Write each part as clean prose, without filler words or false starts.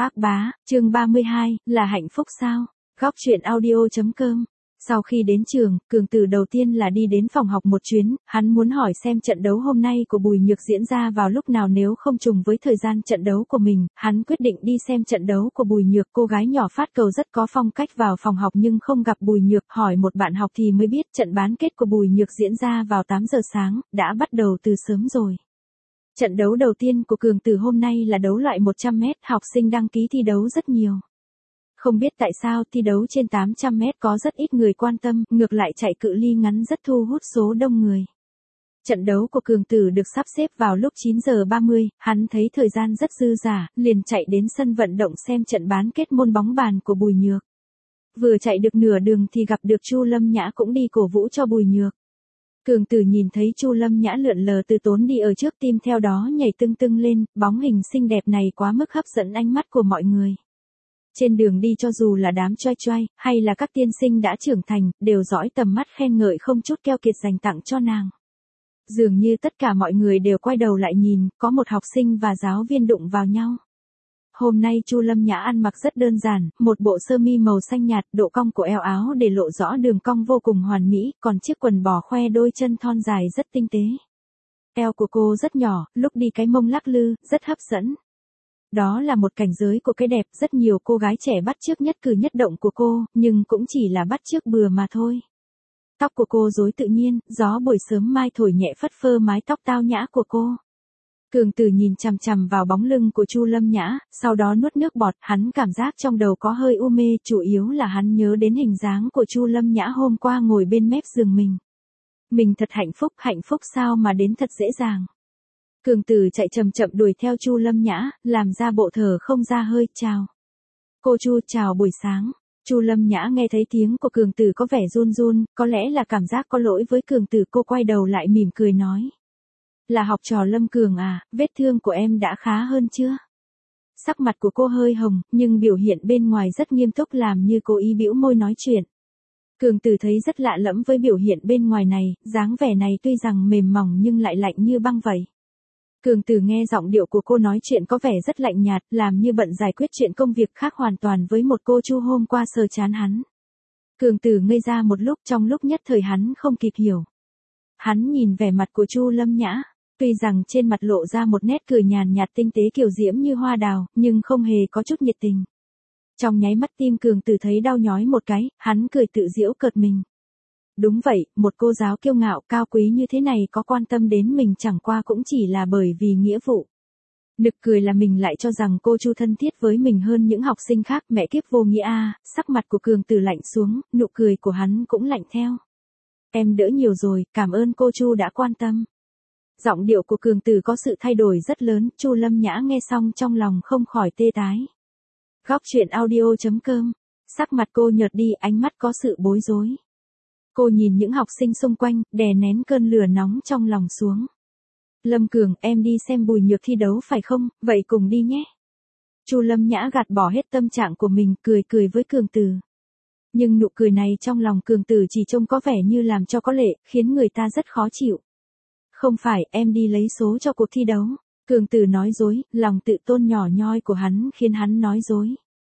Ác bá, chương 32, là hạnh phúc sao? Góc truyện audio.com. Sau khi đến trường, Cường Tử đầu tiên là đi đến phòng học một chuyến, hắn muốn hỏi xem trận đấu hôm nay của Bùi Nhược diễn ra vào lúc nào nếu không trùng với thời gian trận đấu của mình, hắn quyết định đi xem trận đấu của Bùi Nhược. Cô gái nhỏ phát cầu rất có phong cách vào phòng học nhưng không gặp Bùi Nhược, hỏi một bạn học thì mới biết trận bán kết của Bùi Nhược diễn ra vào 8 giờ sáng, đã bắt đầu từ sớm rồi. Trận đấu đầu tiên của Cường Tử hôm nay là đấu loại 100 mét, học sinh đăng ký thi đấu rất nhiều. Không biết tại sao thi đấu trên 800 mét có rất ít người quan tâm, ngược lại chạy cự ly ngắn rất thu hút số đông người. Trận đấu của Cường Tử được sắp xếp vào lúc 9 giờ 30, hắn thấy thời gian rất dư dả, liền chạy đến sân vận động xem trận bán kết môn bóng bàn của Bùi Nhược. Vừa chạy được nửa đường thì gặp được Chu Lâm Nhã cũng đi cổ vũ cho Bùi Nhược. Cường Tử nhìn thấy Chu Lâm Nhã lượn lờ từ tốn đi ở trước, tim theo đó nhảy tưng tưng lên, bóng hình xinh đẹp này quá mức hấp dẫn ánh mắt của mọi người. Trên đường đi cho dù là đám choai choai, hay là các tiên sinh đã trưởng thành, đều dõi tầm mắt khen ngợi không chút keo kiệt dành tặng cho nàng. Dường như tất cả mọi người đều quay đầu lại nhìn, có một học sinh và giáo viên đụng vào nhau. Hôm nay Chu Lâm Nhã ăn mặc rất đơn giản, một bộ sơ mi màu xanh nhạt, độ cong của eo áo để lộ rõ đường cong vô cùng hoàn mỹ, còn chiếc quần bò khoe đôi chân thon dài rất tinh tế. Eo của cô rất nhỏ, lúc đi cái mông lắc lư, rất hấp dẫn. Đó là một cảnh giới của cái đẹp, rất nhiều cô gái trẻ bắt chước nhất cử nhất động của cô, nhưng cũng chỉ là bắt chước bừa mà thôi. Tóc của cô rối tự nhiên, gió buổi sớm mai thổi nhẹ phất phơ mái tóc tao nhã của cô. Cường Tử nhìn chằm chằm vào bóng lưng của Chu Lâm Nhã, sau đó nuốt nước bọt, hắn cảm giác trong đầu có hơi u mê, chủ yếu là hắn nhớ đến hình dáng của Chu Lâm Nhã hôm qua ngồi bên mép giường mình. Mình thật hạnh phúc sao mà đến thật dễ dàng. Cường Tử chạy chậm chậm đuổi theo Chu Lâm Nhã, làm ra bộ thở không ra hơi, chào. Cô Chu, chào buổi sáng. Chu Lâm Nhã nghe thấy tiếng của Cường Tử có vẻ run run, có lẽ là cảm giác có lỗi với Cường Tử, cô quay đầu lại mỉm cười nói. Là học trò Lâm Cường à, vết thương của em đã khá hơn chưa? Sắc mặt của cô hơi hồng, nhưng biểu hiện bên ngoài rất nghiêm túc, làm như cố ý bĩu môi nói chuyện. Cường Tử thấy rất lạ lẫm với biểu hiện bên ngoài này, dáng vẻ này tuy rằng mềm mỏng nhưng lại lạnh như băng vậy. Cường Tử nghe giọng điệu của cô nói chuyện có vẻ rất lạnh nhạt, làm như bận giải quyết chuyện công việc khác hoàn toàn với một cô Chu hôm qua sờ chán hắn. Cường Tử ngây ra một lúc, trong lúc nhất thời hắn không kịp hiểu. Hắn nhìn vẻ mặt của Chu Lâm Nhã, tuy rằng trên mặt lộ ra một nét cười nhàn nhạt tinh tế kiều diễm như hoa đào, nhưng không hề có chút nhiệt tình. Trong nháy mắt tim Cường Tử thấy đau nhói một cái, hắn cười tự giễu cợt mình. Đúng vậy, một cô giáo kiêu ngạo cao quý như thế này có quan tâm đến mình chẳng qua cũng chỉ là bởi vì nghĩa vụ. Nực cười là mình lại cho rằng cô Chu thân thiết với mình hơn những học sinh khác, mẹ kiếp vô nghĩa a. Sắc mặt của Cường Tử lạnh xuống, nụ cười của hắn cũng lạnh theo. Em đỡ nhiều rồi, cảm ơn cô Chu đã quan tâm. Giọng điệu của Cường Tử có sự thay đổi rất lớn, Chu Lâm Nhã nghe xong trong lòng không khỏi tê tái. Góc truyện audio.com. Sắc mặt cô nhợt đi, ánh mắt có sự bối rối. Cô nhìn những học sinh xung quanh, đè nén cơn lửa nóng trong lòng xuống. Lâm Cường, em đi xem Bùi Nhược thi đấu phải không, vậy cùng đi nhé. Chu Lâm Nhã gạt bỏ hết tâm trạng của mình, cười với Cường Tử. Nhưng nụ cười này trong lòng Cường Tử chỉ trông có vẻ như làm cho có lệ, khiến người ta rất khó chịu. Không phải, em đi lấy số cho cuộc thi đấu. Cường Tử nói dối, lòng tự tôn nhỏ nhoi của hắn khiến hắn nói dối.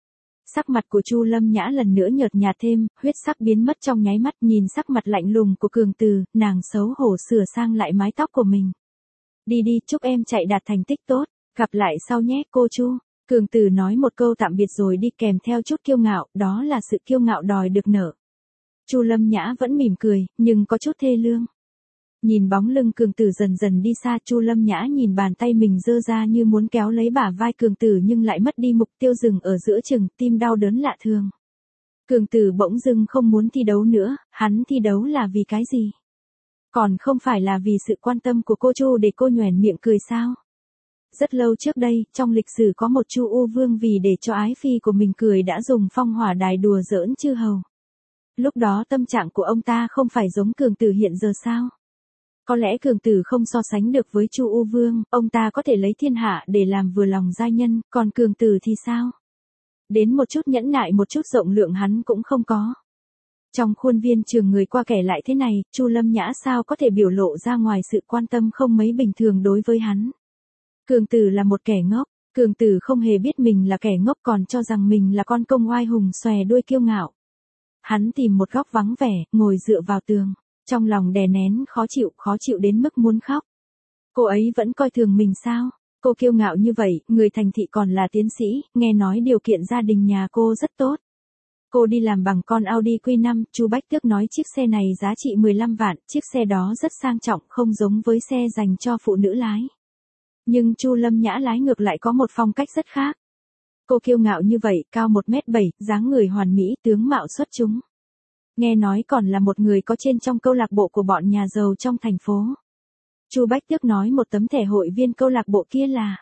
Sắc mặt của Chu Lâm Nhã lần nữa nhợt nhạt thêm, huyết sắc biến mất trong nháy mắt, nhìn sắc mặt lạnh lùng của Cường Tử, nàng xấu hổ sửa sang lại mái tóc của mình. Đi đi, chúc em chạy đạt thành tích tốt, gặp lại sau nhé cô Chu. Cường Tử nói một câu tạm biệt rồi đi, kèm theo chút kiêu ngạo, đó là sự kiêu ngạo đòi được nở. Chu Lâm Nhã vẫn mỉm cười, nhưng có chút thê lương. Nhìn bóng lưng Cường Tử dần dần đi xa, Chu Lâm Nhã nhìn bàn tay mình giơ ra như muốn kéo lấy bả vai Cường Tử nhưng lại mất đi mục tiêu, dừng ở giữa chừng, tim đau đớn lạ thường. Cường Tử bỗng dưng không muốn thi đấu nữa, hắn thi đấu là vì cái gì? Còn không phải là vì sự quan tâm của cô Chu để cô nhoẻn miệng cười sao? Rất lâu trước đây, trong lịch sử có một Chu U Vương vì để cho ái phi của mình cười đã dùng phong hỏa đài đùa giỡn chư hầu. Lúc đó tâm trạng của ông ta không phải giống Cường Tử hiện giờ sao? Có lẽ Cường Tử không so sánh được với Chu U Vương, ông ta có thể lấy thiên hạ để làm vừa lòng giai nhân, còn Cường Tử thì sao? Đến một chút nhẫn nại, một chút rộng lượng hắn cũng không có. Trong khuôn viên trường người qua kẻ lại thế này, Chu Lâm Nhã sao có thể biểu lộ ra ngoài sự quan tâm không mấy bình thường đối với hắn. Cường Tử là một kẻ ngốc, Cường Tử không hề biết mình là kẻ ngốc, còn cho rằng mình là con công oai hùng xòe đuôi kiêu ngạo. Hắn tìm một góc vắng vẻ, ngồi dựa vào tường, trong lòng đè nén khó chịu đến mức muốn khóc. Cô ấy vẫn coi thường mình sao? Cô kiêu ngạo như vậy, người thành thị còn là tiến sĩ, nghe nói điều kiện gia đình nhà cô rất tốt. Cô đi làm bằng con Audi Q5, Chu Bách Tước nói chiếc xe này giá trị 15 vạn, chiếc xe đó rất sang trọng, không giống với xe dành cho phụ nữ lái. Nhưng Chu Lâm Nhã lái ngược lại có một phong cách rất khác. Cô kiêu ngạo như vậy, cao 1m7, dáng người hoàn mỹ, tướng mạo xuất chúng. Nghe nói còn là một người có trên trong câu lạc bộ của bọn nhà giàu trong thành phố. Chu Bách Tước nói một tấm thẻ hội viên câu lạc bộ kia là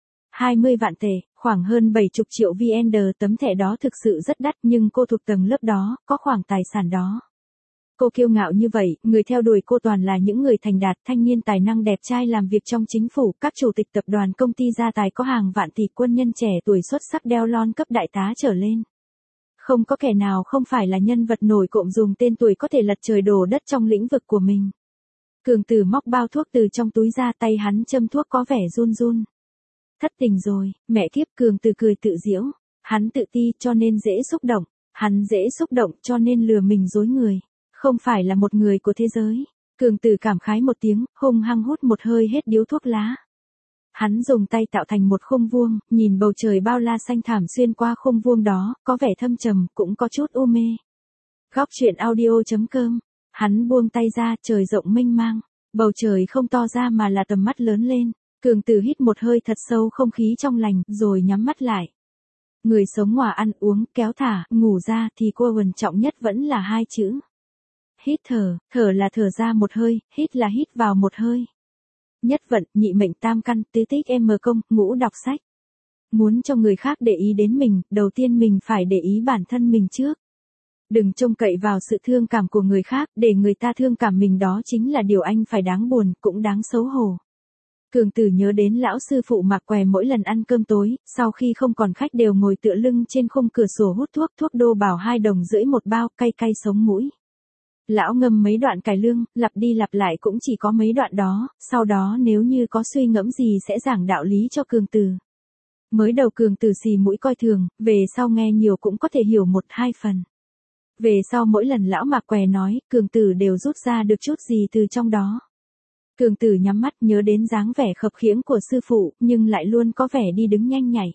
20 vạn tệ, khoảng hơn 70 triệu VN. Tấm thẻ đó thực sự rất đắt, nhưng cô thuộc tầng lớp đó, có khoảng tài sản đó. Cô kiêu ngạo như vậy, người theo đuổi cô toàn là những người thành đạt, thanh niên tài năng đẹp trai làm việc trong chính phủ, các chủ tịch tập đoàn công ty gia tài có hàng vạn tỷ, quân nhân trẻ tuổi xuất sắc đeo lon cấp đại tá trở lên. Không có kẻ nào không phải là nhân vật nổi cộm dùng tên tuổi có thể lật trời đổ đất trong lĩnh vực của mình. Cường Tử móc bao thuốc từ trong túi ra, tay hắn châm thuốc có vẻ run run. Thất tình rồi, mẹ kiếp. Cường Tử cười tự giễu. Hắn tự ti cho nên dễ xúc động. Hắn dễ xúc động cho nên lừa mình dối người. Không phải là một người của thế giới. Cường Tử cảm khái một tiếng, hung hăng hút một hơi hết điếu thuốc lá. Hắn dùng tay tạo thành một khung vuông, nhìn bầu trời bao la xanh thẳm xuyên qua khung vuông đó, có vẻ thâm trầm, cũng có chút u mê. Góc truyện audio.com. Hắn buông tay ra, trời rộng mênh mang. Bầu trời không to ra mà là tầm mắt lớn lên. Cường Tử hít một hơi thật sâu không khí trong lành, rồi nhắm mắt lại. Người sống ngoài ăn uống, kéo thả, ngủ ra thì cô quan trọng nhất vẫn là hai chữ. Hít thở, thở là thở ra một hơi, hít là hít vào một hơi. Nhất vận, nhị mệnh, tam căn, tứ tích, công, ngũ đọc sách. Muốn cho người khác để ý đến mình, đầu tiên mình phải để ý bản thân mình trước. Đừng trông cậy vào sự thương cảm của người khác, để người ta thương cảm mình, đó chính là điều anh phải đáng buồn, cũng đáng xấu hổ. Cường Tử nhớ đến lão sư phụ Mạc Què mỗi lần ăn cơm tối, sau khi không còn khách đều ngồi tựa lưng trên khung cửa sổ hút thuốc, thuốc Đô Bảo 2 đồng rưỡi một bao, cay cay sống mũi. Lão ngâm mấy đoạn cải lương, lặp đi lặp lại cũng chỉ có mấy đoạn đó, sau đó nếu như có suy ngẫm gì sẽ giảng đạo lý cho Cường Tử. Mới đầu Cường Tử xì mũi coi thường, về sau nghe nhiều cũng có thể hiểu 1-2 phần. Về sau mỗi lần lão Mạc Què nói, Cường Tử đều rút ra được chút gì từ trong đó. Cường Tử nhắm mắt nhớ đến dáng vẻ khập khiễng của sư phụ, nhưng lại luôn có vẻ đi đứng nhanh nhảy.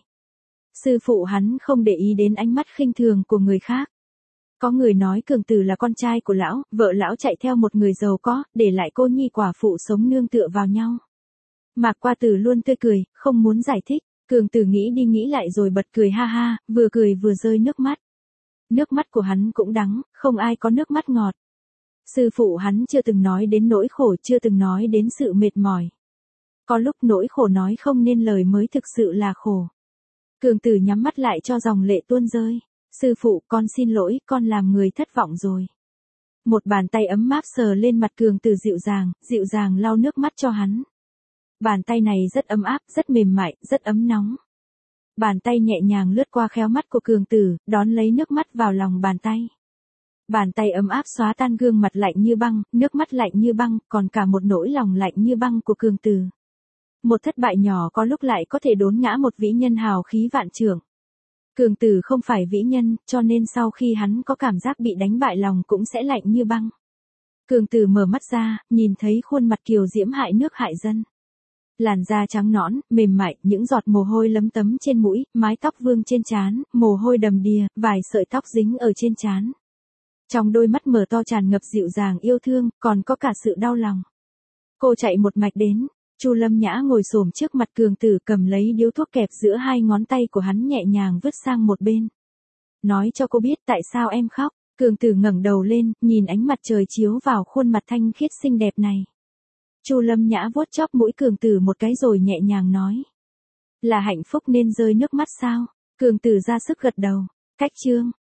Sư phụ hắn không để ý đến ánh mắt khinh thường của người khác. Có người nói Cường Tử là con trai của lão, vợ lão chạy theo một người giàu có, để lại cô nhi quả phụ sống nương tựa vào nhau. Mạc Qua Tử luôn tươi cười, không muốn giải thích. Cường Tử nghĩ đi nghĩ lại rồi bật cười ha ha, vừa cười vừa rơi nước mắt. Nước mắt của hắn cũng đắng, không ai có nước mắt ngọt. Sư phụ hắn chưa từng nói đến nỗi khổ, chưa từng nói đến sự mệt mỏi. Có lúc nỗi khổ nói không nên lời mới thực sự là khổ. Cường Tử nhắm mắt lại cho dòng lệ tuôn rơi. Sư phụ, con xin lỗi, con làm người thất vọng rồi. Một bàn tay ấm áp sờ lên mặt Cường Tử dịu dàng lau nước mắt cho hắn. Bàn tay này rất ấm áp, rất mềm mại, rất ấm nóng. Bàn tay nhẹ nhàng lướt qua khéo mắt của Cường Tử, đón lấy nước mắt vào lòng bàn tay. Bàn tay ấm áp xóa tan gương mặt lạnh như băng, nước mắt lạnh như băng, còn cả một nỗi lòng lạnh như băng của Cường Tử. Một thất bại nhỏ có lúc lại có thể đốn ngã một vĩ nhân hào khí vạn trượng. Cường Tử không phải vĩ nhân, cho nên sau khi hắn có cảm giác bị đánh bại lòng cũng sẽ lạnh như băng. Cường Tử mở mắt ra, nhìn thấy khuôn mặt kiều diễm hại nước hại dân. Làn da trắng nõn, mềm mại, những giọt mồ hôi lấm tấm trên mũi, mái tóc vương trên trán, mồ hôi đầm đìa, vài sợi tóc dính ở trên trán. Trong đôi mắt mở to tràn ngập dịu dàng yêu thương, còn có cả sự đau lòng. Cô chạy một mạch đến, Chu Lâm Nhã ngồi xổm trước mặt Cường Tử cầm lấy điếu thuốc kẹp giữa hai ngón tay của hắn nhẹ nhàng vứt sang một bên. Nói cho cô biết tại sao em khóc. Cường Tử ngẩng đầu lên, nhìn ánh mặt trời chiếu vào khuôn mặt thanh khiết xinh đẹp này. Chu Lâm Nhã vuốt chóp mũi Cường Tử một cái rồi nhẹ nhàng nói. Là hạnh phúc nên rơi nước mắt sao? Cường Tử ra sức gật đầu. Cách chương.